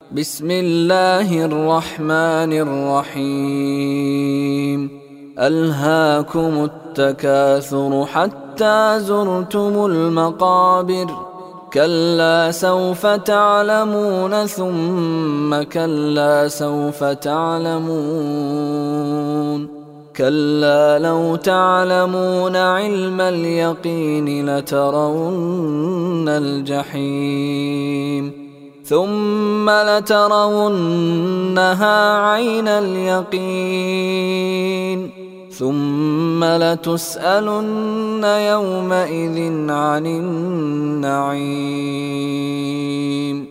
بسم الله الرحمن الرحيم ألهاكم التكاثر حتى زرتم المقابر كلا سوف تعلمون ثم كلا سوف تعلمون كلا لو تعلمون علم اليقين لترون الجحيم ثم لترونها عين اليقين ثم لتسألن يومئذ عن النعيم.